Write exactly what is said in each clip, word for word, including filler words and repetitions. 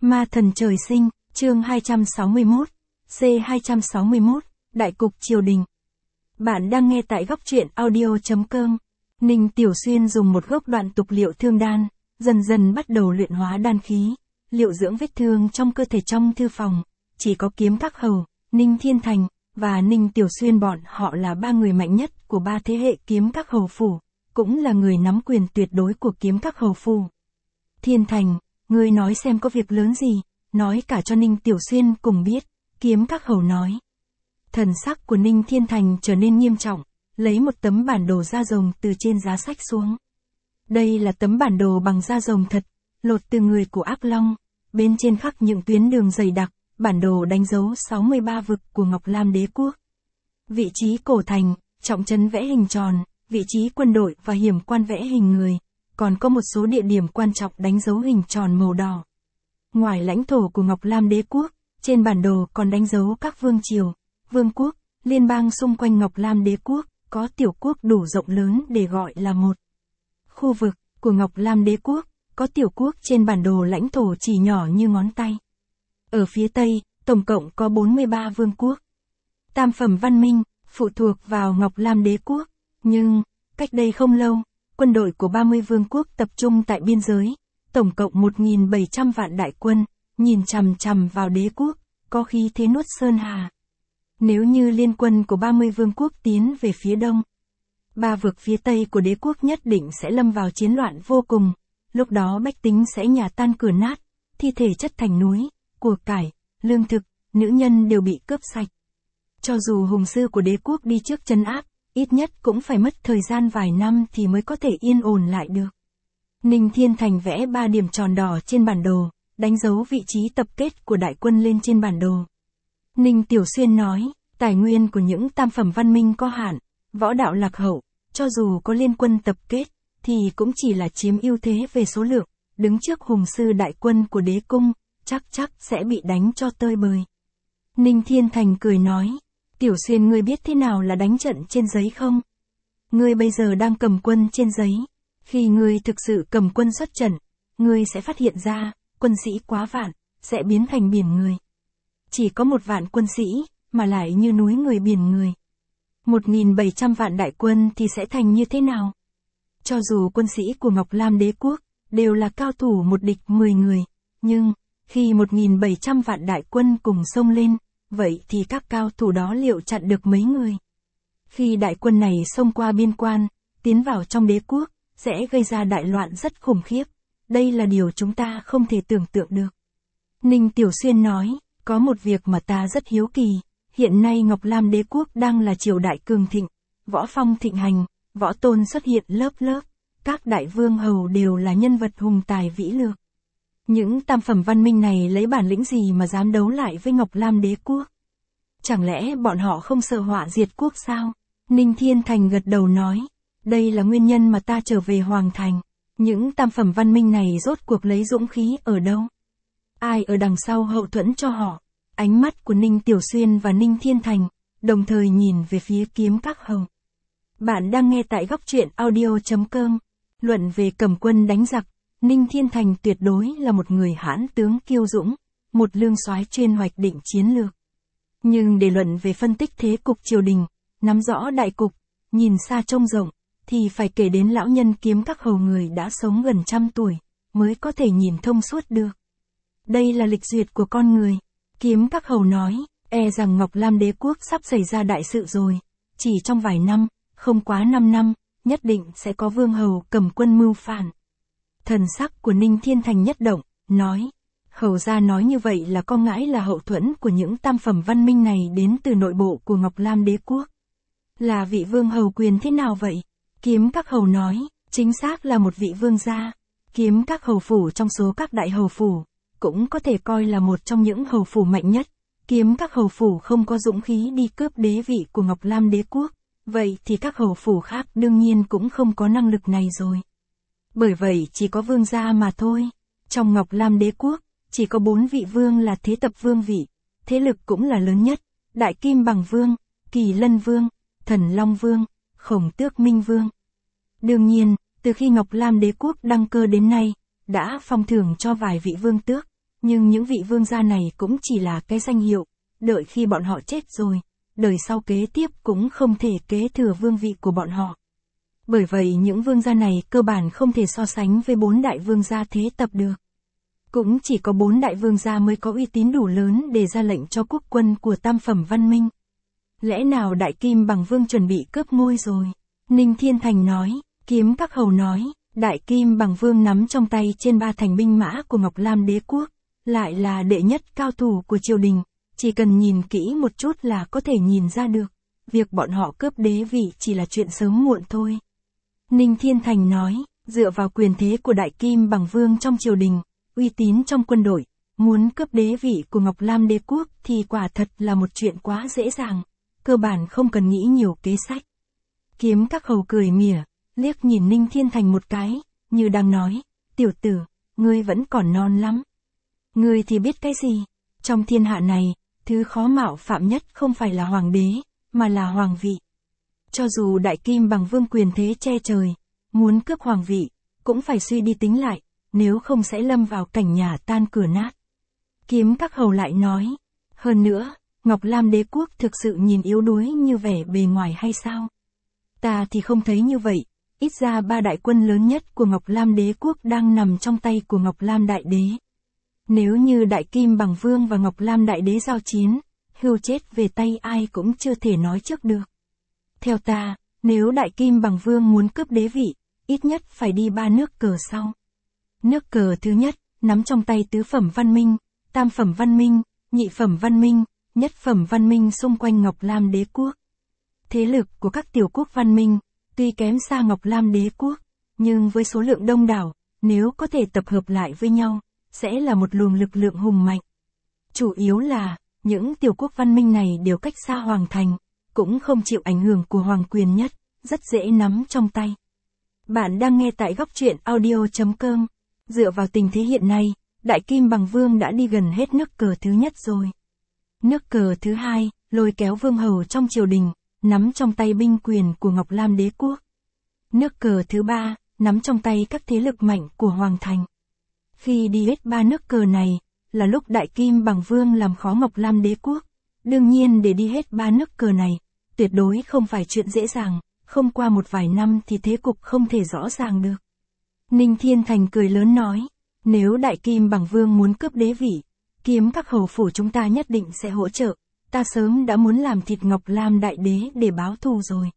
Ma thần trời sinh, chương hai trăm sáu mươi mốt, C hai trăm sáu mươi mốt, Đại cục triều đình. Bạn đang nghe tại góc truyện audio chấm com. Ninh Tiểu Xuyên dùng một gốc đoạn tục liệu thương đan, dần dần bắt đầu luyện hóa đan khí, liệu dưỡng vết thương trong cơ thể. Trong thư phòng, chỉ có Kiếm Các Hầu, Ninh Thiên Thành, và Ninh Tiểu Xuyên, bọn họ là ba người mạnh nhất của ba thế hệ Kiếm Các Hầu phủ, cũng là người nắm quyền tuyệt đối của Kiếm Các Hầu phủ. Thiên Thành, ngươi nói xem có việc lớn gì, nói cả cho Ninh Tiểu Xuyên cùng biết, Kiếm Các Hầu nói. Thần sắc của Ninh Thiên Thành trở nên nghiêm trọng, lấy một tấm bản đồ da rồng từ trên giá sách xuống. Đây là tấm bản đồ bằng da rồng thật, lột từ người của ác long, bên trên khắc những tuyến đường dày đặc, bản đồ đánh dấu sáu mươi ba vực của Ngọc Lam Đế quốc. Vị trí cổ thành, trọng trấn vẽ hình tròn, vị trí quân đội và hiểm quan vẽ hình người, còn có một số địa điểm quan trọng đánh dấu hình tròn màu đỏ. Ngoài lãnh thổ của Ngọc Lam Đế quốc, trên bản đồ còn đánh dấu các vương triều, vương quốc, liên bang xung quanh Ngọc Lam Đế quốc, có tiểu quốc đủ rộng lớn để gọi là một khu vực của Ngọc Lam Đế quốc, có tiểu quốc trên bản đồ lãnh thổ chỉ nhỏ như ngón tay. Ở phía Tây, tổng cộng có bốn mươi ba vương quốc. Tam phẩm văn minh, phụ thuộc vào Ngọc Lam Đế quốc, nhưng, cách đây không lâu, quân đội của ba mươi vương quốc tập trung tại biên giới, tổng cộng một nghìn bảy trăm vạn đại quân, nhìn chằm chằm vào đế quốc, có khí thế nuốt sơn hà. Nếu như liên quân của ba mươi vương quốc tiến về phía đông, ba vực phía tây của đế quốc nhất định sẽ lâm vào chiến loạn vô cùng, lúc đó bách tính sẽ nhà tan cửa nát, thi thể chất thành núi, của cải, lương thực, nữ nhân đều bị cướp sạch. Cho dù hùng sư của đế quốc đi trước trấn áp, ít nhất cũng phải mất thời gian vài năm thì mới có thể yên ổn lại được. Ninh Thiên Thành vẽ ba điểm tròn đỏ trên bản đồ, đánh dấu vị trí tập kết của đại quân lên trên bản đồ. Ninh Tiểu Xuyên nói, tài nguyên của những tam phẩm văn minh có hạn, võ đạo lạc hậu, cho dù có liên quân tập kết, thì cũng chỉ là chiếm ưu thế về số lượng, đứng trước hùng sư đại quân của đế cung, chắc chắc sẽ bị đánh cho tơi bời. Ninh Thiên Thành cười nói, Tiểu Xuyên, ngươi biết thế nào là đánh trận trên giấy không? Ngươi bây giờ đang cầm quân trên giấy, khi ngươi thực sự cầm quân xuất trận, ngươi sẽ phát hiện ra, quân sĩ quá vạn, sẽ biến thành biển người. Chỉ có một vạn quân sĩ, mà lại như núi người biển người. Một nghìn bảy trăm vạn đại quân thì sẽ thành như thế nào? Cho dù quân sĩ của Ngọc Lam Đế quốc, đều là cao thủ một địch mười người, nhưng, khi một nghìn bảy trăm vạn đại quân cùng xông lên, vậy thì các cao thủ đó liệu chặn được mấy người? Khi đại quân này xông qua biên quan, tiến vào trong đế quốc, sẽ gây ra đại loạn rất khủng khiếp. Đây là điều chúng ta không thể tưởng tượng được. Ninh Tiểu Xuyên nói, có một việc mà ta rất hiếu kỳ. Hiện nay Ngọc Lam Đế quốc đang là triều đại cường thịnh, võ phong thịnh hành, võ tôn xuất hiện lớp lớp, các đại vương hầu đều là nhân vật hùng tài vĩ lược. Những tam phẩm văn minh này lấy bản lĩnh gì mà dám đấu lại với Ngọc Lam Đế quốc? Chẳng lẽ bọn họ không sợ họa diệt quốc sao? Ninh Thiên Thành gật đầu nói, đây là nguyên nhân mà ta trở về Hoàng Thành. Những tam phẩm văn minh này rốt cuộc lấy dũng khí ở đâu? Ai ở đằng sau hậu thuẫn cho họ? Ánh mắt của Ninh Tiểu Xuyên và Ninh Thiên Thành, đồng thời nhìn về phía Kiếm Các Hầu. Bạn đang nghe tại góc truyện audio chấm com. Luận về cầm quân đánh giặc, Ninh Thiên Thành tuyệt đối là một người hãn tướng kiêu dũng, một lương soái chuyên hoạch định chiến lược. Nhưng để luận về phân tích thế cục triều đình, nắm rõ đại cục, nhìn xa trông rộng, thì phải kể đến lão nhân Kiếm Các Hầu, người đã sống gần trăm tuổi, mới có thể nhìn thông suốt được. Đây là lịch duyệt của con người. Kiếm Các Hầu nói, e rằng Ngọc Lam Đế quốc sắp xảy ra đại sự rồi, chỉ trong vài năm, không quá năm năm, nhất định sẽ có vương hầu cầm quân mưu phản. Thần sắc của Ninh Thiên Thành nhất động, nói, Hầu gia nói như vậy là có ngãi là hậu thuẫn của những tam phẩm văn minh này đến từ nội bộ của Ngọc Lam Đế quốc. Là vị vương hầu quyền thế nào vậy? Kiếm Các Hầu nói, chính xác là một vị vương gia. Kiếm Các Hầu phủ trong số các đại hầu phủ, cũng có thể coi là một trong những hầu phủ mạnh nhất. Kiếm Các Hầu phủ không có dũng khí đi cướp đế vị của Ngọc Lam Đế quốc, vậy thì các hầu phủ khác đương nhiên cũng không có năng lực này rồi. Bởi vậy chỉ có vương gia mà thôi. Trong Ngọc Lam Đế quốc, chỉ có bốn vị vương là thế tập vương vị, thế lực cũng là lớn nhất, Đại Kim Bằng Vương, Kỳ Lân Vương, Thần Long Vương, Khổng Tước Minh Vương. Đương nhiên, từ khi Ngọc Lam Đế quốc đăng cơ đến nay, đã phong thưởng cho vài vị vương tước, nhưng những vị vương gia này cũng chỉ là cái danh hiệu, đợi khi bọn họ chết rồi, đời sau kế tiếp cũng không thể kế thừa vương vị của bọn họ. Bởi vậy những vương gia này cơ bản không thể so sánh với bốn đại vương gia thế tập được. Cũng chỉ có bốn đại vương gia mới có uy tín đủ lớn để ra lệnh cho quốc quân của tam phẩm văn minh. Lẽ nào Đại Kim Bằng Vương chuẩn bị cướp ngôi rồi? Ninh Thiên Thành nói, Kiếm Các Hầu nói, Đại Kim Bằng Vương nắm trong tay trên ba thành binh mã của Ngọc Lam Đế Quốc, lại là đệ nhất cao thủ của triều đình, chỉ cần nhìn kỹ một chút là có thể nhìn ra được, việc bọn họ cướp đế vị chỉ là chuyện sớm muộn thôi. Ninh Thiên Thành nói, dựa vào quyền thế của Đại Kim Bằng Vương trong triều đình, uy tín trong quân đội, muốn cướp đế vị của Ngọc Lam Đế Quốc thì quả thật là một chuyện quá dễ dàng, cơ bản không cần nghĩ nhiều kế sách. Kiếm Các Hầu cười mỉa, liếc nhìn Ninh Thiên Thành một cái, như đang nói, tiểu tử, ngươi vẫn còn non lắm. Ngươi thì biết cái gì? Trong thiên hạ này, thứ khó mạo phạm nhất không phải là hoàng đế, mà là hoàng vị. Cho dù Đại Kim Bằng Vương quyền thế che trời, muốn cướp hoàng vị, cũng phải suy đi tính lại, nếu không sẽ lâm vào cảnh nhà tan cửa nát. Kiếm Các Hầu lại nói, hơn nữa, Ngọc Lam Đế Quốc thực sự nhìn yếu đuối như vẻ bề ngoài hay sao? Ta thì không thấy như vậy, ít ra ba đại quân lớn nhất của Ngọc Lam Đế Quốc đang nằm trong tay của Ngọc Lam Đại Đế. Nếu như Đại Kim Bằng Vương và Ngọc Lam Đại Đế giao chiến, hưu chết về tay ai cũng chưa thể nói trước được. Theo ta, nếu Đại Kim Bằng Vương muốn cướp đế vị, ít nhất phải đi ba nước cờ sau. Nước cờ thứ nhất, nắm trong tay tứ phẩm văn minh, tam phẩm văn minh, nhị phẩm văn minh, nhất phẩm văn minh xung quanh Ngọc Lam Đế Quốc. Thế lực của các tiểu quốc văn minh, tuy kém xa Ngọc Lam Đế Quốc, nhưng với số lượng đông đảo, nếu có thể tập hợp lại với nhau, sẽ là một luồng lực lượng hùng mạnh. Chủ yếu là, những tiểu quốc văn minh này đều cách xa hoàng thành, cũng không chịu ảnh hưởng của hoàng quyền nhất, rất dễ nắm trong tay. Bạn đang nghe tại góc truyện audio chấm com. Dựa vào tình thế hiện nay, Đại Kim Bằng Vương đã đi gần hết nước cờ thứ nhất rồi. Nước cờ thứ hai, lôi kéo vương hầu trong triều đình, nắm trong tay binh quyền của Ngọc Lam Đế Quốc. Nước cờ thứ ba, nắm trong tay các thế lực mạnh của hoàng thành. Khi đi hết ba nước cờ này, là lúc Đại Kim Bằng Vương làm khó Ngọc Lam Đế Quốc. Đương nhiên để đi hết ba nước cờ này, tuyệt đối không phải chuyện dễ dàng, không qua một vài năm thì thế cục không thể rõ ràng được. Ninh Thiên Thành cười lớn nói, nếu Đại Kim Bằng Vương muốn cướp đế vị, Kiếm Các Hầu phủ chúng ta nhất định sẽ hỗ trợ, ta sớm đã muốn làm thịt Ngọc Lam Đại Đế để báo thù rồi.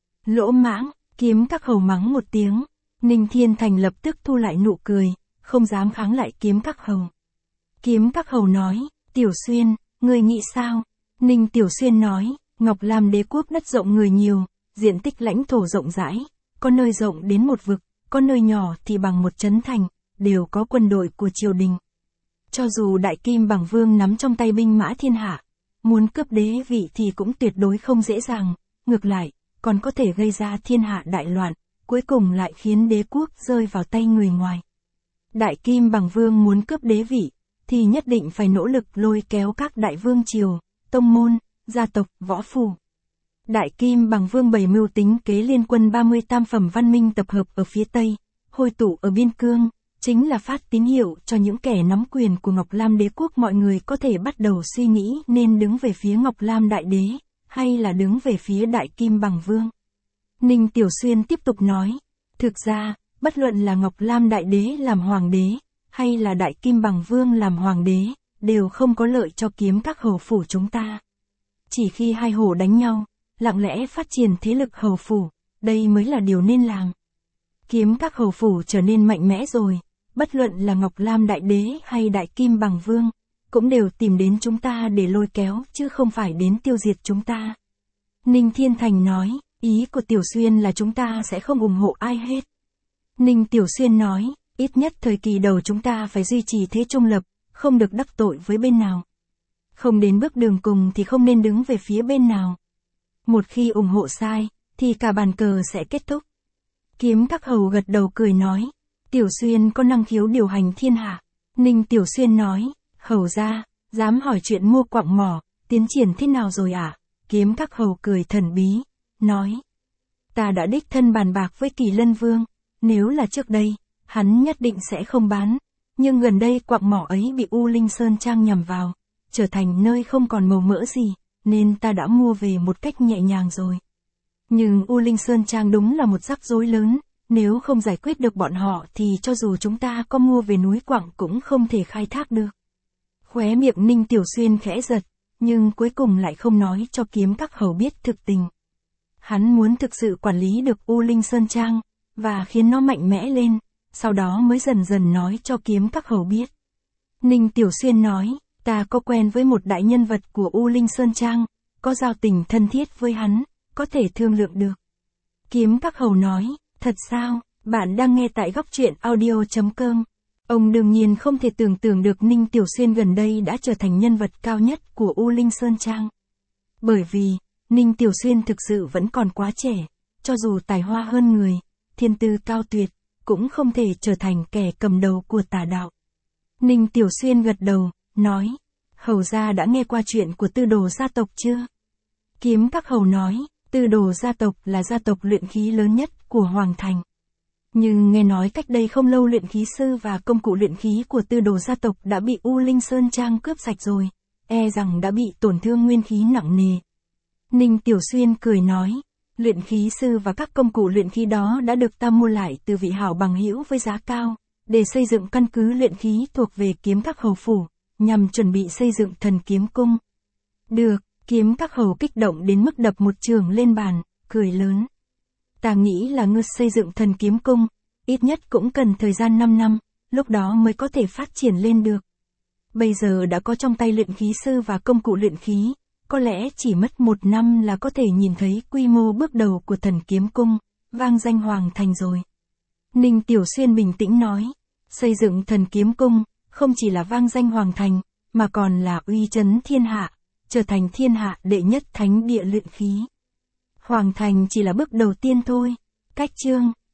Lỗ mãng, Kiếm Các Hầu mắng một tiếng, Ninh Thiên Thành lập tức thu lại nụ cười, không dám kháng lại Kiếm Các Hầu. Kiếm Các Hầu nói, Tiểu Xuyên, ngươi nghĩ sao? Ninh Tiểu Xuyên nói, Ngọc Lam Đế Quốc đất rộng người nhiều, diện tích lãnh thổ rộng rãi, có nơi rộng đến một vực, có nơi nhỏ thì bằng một trấn thành, đều có quân đội của triều đình. Cho dù Đại Kim Bằng Vương nắm trong tay binh mã thiên hạ, muốn cướp đế vị thì cũng tuyệt đối không dễ dàng, ngược lại, còn có thể gây ra thiên hạ đại loạn, cuối cùng lại khiến đế quốc rơi vào tay người ngoài. Đại Kim Bằng Vương muốn cướp đế vị, thì nhất định phải nỗ lực lôi kéo các đại vương triều, tông môn, gia tộc, võ phủ. Đại Kim Bằng Vương bày mưu tính kế liên quân ba mươi tam phẩm văn minh tập hợp ở phía Tây, hội tụ ở biên cương, chính là phát tín hiệu cho những kẻ nắm quyền của Ngọc Lam Đế Quốc mọi người có thể bắt đầu suy nghĩ nên đứng về phía Ngọc Lam Đại Đế, hay là đứng về phía Đại Kim Bằng Vương. Ninh Tiểu Xuyên tiếp tục nói, thực ra, bất luận là Ngọc Lam Đại Đế làm hoàng đế, hay là Đại Kim Bằng Vương làm hoàng đế, đều không có lợi cho Kiếm Các hầu phủ chúng ta. Chỉ khi hai hổ đánh nhau, lặng lẽ phát triển thế lực hầu phủ, đây mới là điều nên làm. Kiếm Các hầu phủ trở nên mạnh mẽ rồi, bất luận là Ngọc Lam Đại Đế hay Đại Kim Bằng Vương, cũng đều tìm đến chúng ta để lôi kéo chứ không phải đến tiêu diệt chúng ta. Ninh Thiên Thành nói, ý của Tiểu Xuyên là chúng ta sẽ không ủng hộ ai hết. Ninh Tiểu Xuyên nói, ít nhất thời kỳ đầu chúng ta phải duy trì thế trung lập, không được đắc tội với bên nào. Không đến bước đường cùng thì không nên đứng về phía bên nào. Một khi ủng hộ sai, thì cả bàn cờ sẽ kết thúc. Kiếm Các hầu gật đầu cười nói, Tiểu Xuyên có năng khiếu điều hành thiên hạ. Ninh Tiểu Xuyên nói, hầu ra, dám hỏi chuyện mua quặng mỏ, tiến triển thế nào rồi ạ? À? Kiếm Các hầu cười thần bí, nói, ta đã đích thân bàn bạc với Kỳ Lân Vương, nếu là trước đây, hắn nhất định sẽ không bán, Nhưng gần đây quặng mỏ ấy bị U Linh Sơn Trang nhằm vào, trở thành nơi không còn màu mỡ gì, nên ta đã mua về một cách nhẹ nhàng rồi. Nhưng U Linh Sơn Trang đúng là một rắc rối lớn, nếu không giải quyết được bọn họ thì cho dù chúng ta có mua về núi quặng cũng không thể khai thác được. Khóe miệng Ninh Tiểu Xuyên khẽ giật, nhưng cuối cùng lại không nói cho Kiếm Các Hầu biết thực tình. Hắn muốn thực sự quản lý được U Linh Sơn Trang, và khiến nó mạnh mẽ lên, sau đó mới dần dần nói cho Kiếm Các Hầu biết. Ninh Tiểu Xuyên nói, ta có quen với một đại nhân vật của U Linh Sơn Trang, có giao tình thân thiết với hắn, có thể thương lượng được. Kiếm Các Hầu nói, thật sao, bạn đang nghe tại góc truyện audio chấm com. Ông đương nhiên không thể tưởng tượng được Ninh Tiểu Xuyên gần đây đã trở thành nhân vật cao nhất của U Linh Sơn Trang. Bởi vì, Ninh Tiểu Xuyên thực sự vẫn còn quá trẻ, cho dù tài hoa hơn người, thiên tư cao tuyệt, cũng không thể trở thành kẻ cầm đầu của tà đạo. Ninh Tiểu Xuyên gật đầu, nói, Hầu gia đã nghe qua chuyện của Tư Đồ gia tộc chưa? Kiếm Các Hầu nói, Tư Đồ gia tộc là gia tộc luyện khí lớn nhất của Hoàng Thành. Nhưng nghe nói cách đây không lâu luyện khí sư và công cụ luyện khí của Tư Đồ gia tộc đã bị U Linh Sơn Trang cướp sạch rồi, e rằng đã bị tổn thương nguyên khí nặng nề. Ninh Tiểu Xuyên cười nói, luyện khí sư và các công cụ luyện khí đó đã được ta mua lại từ vị hảo bằng hữu với giá cao, để xây dựng căn cứ luyện khí thuộc về Kiếm Các Hầu phủ, nhằm chuẩn bị xây dựng Thần Kiếm Cung. Được, Kiếm Các Hầu kích động đến mức đập một chưởng lên bàn, cười lớn. Ta nghĩ là ngươi xây dựng Thần Kiếm Cung, ít nhất cũng cần thời gian năm năm, lúc đó mới có thể phát triển lên được. Bây giờ đã có trong tay luyện khí sư và công cụ luyện khí, có lẽ chỉ mất một năm là có thể nhìn thấy quy mô bước đầu của Thần Kiếm Cung, vang danh Hoàng Thành rồi. Ninh Tiểu Xuyên bình tĩnh nói, xây dựng Thần Kiếm Cung, không chỉ là vang danh Hoàng Thành, mà còn là uy chấn thiên hạ, trở thành thiên hạ đệ nhất thánh địa luyện khí. Hoàng Thành chỉ là bước đầu tiên thôi. Cách chương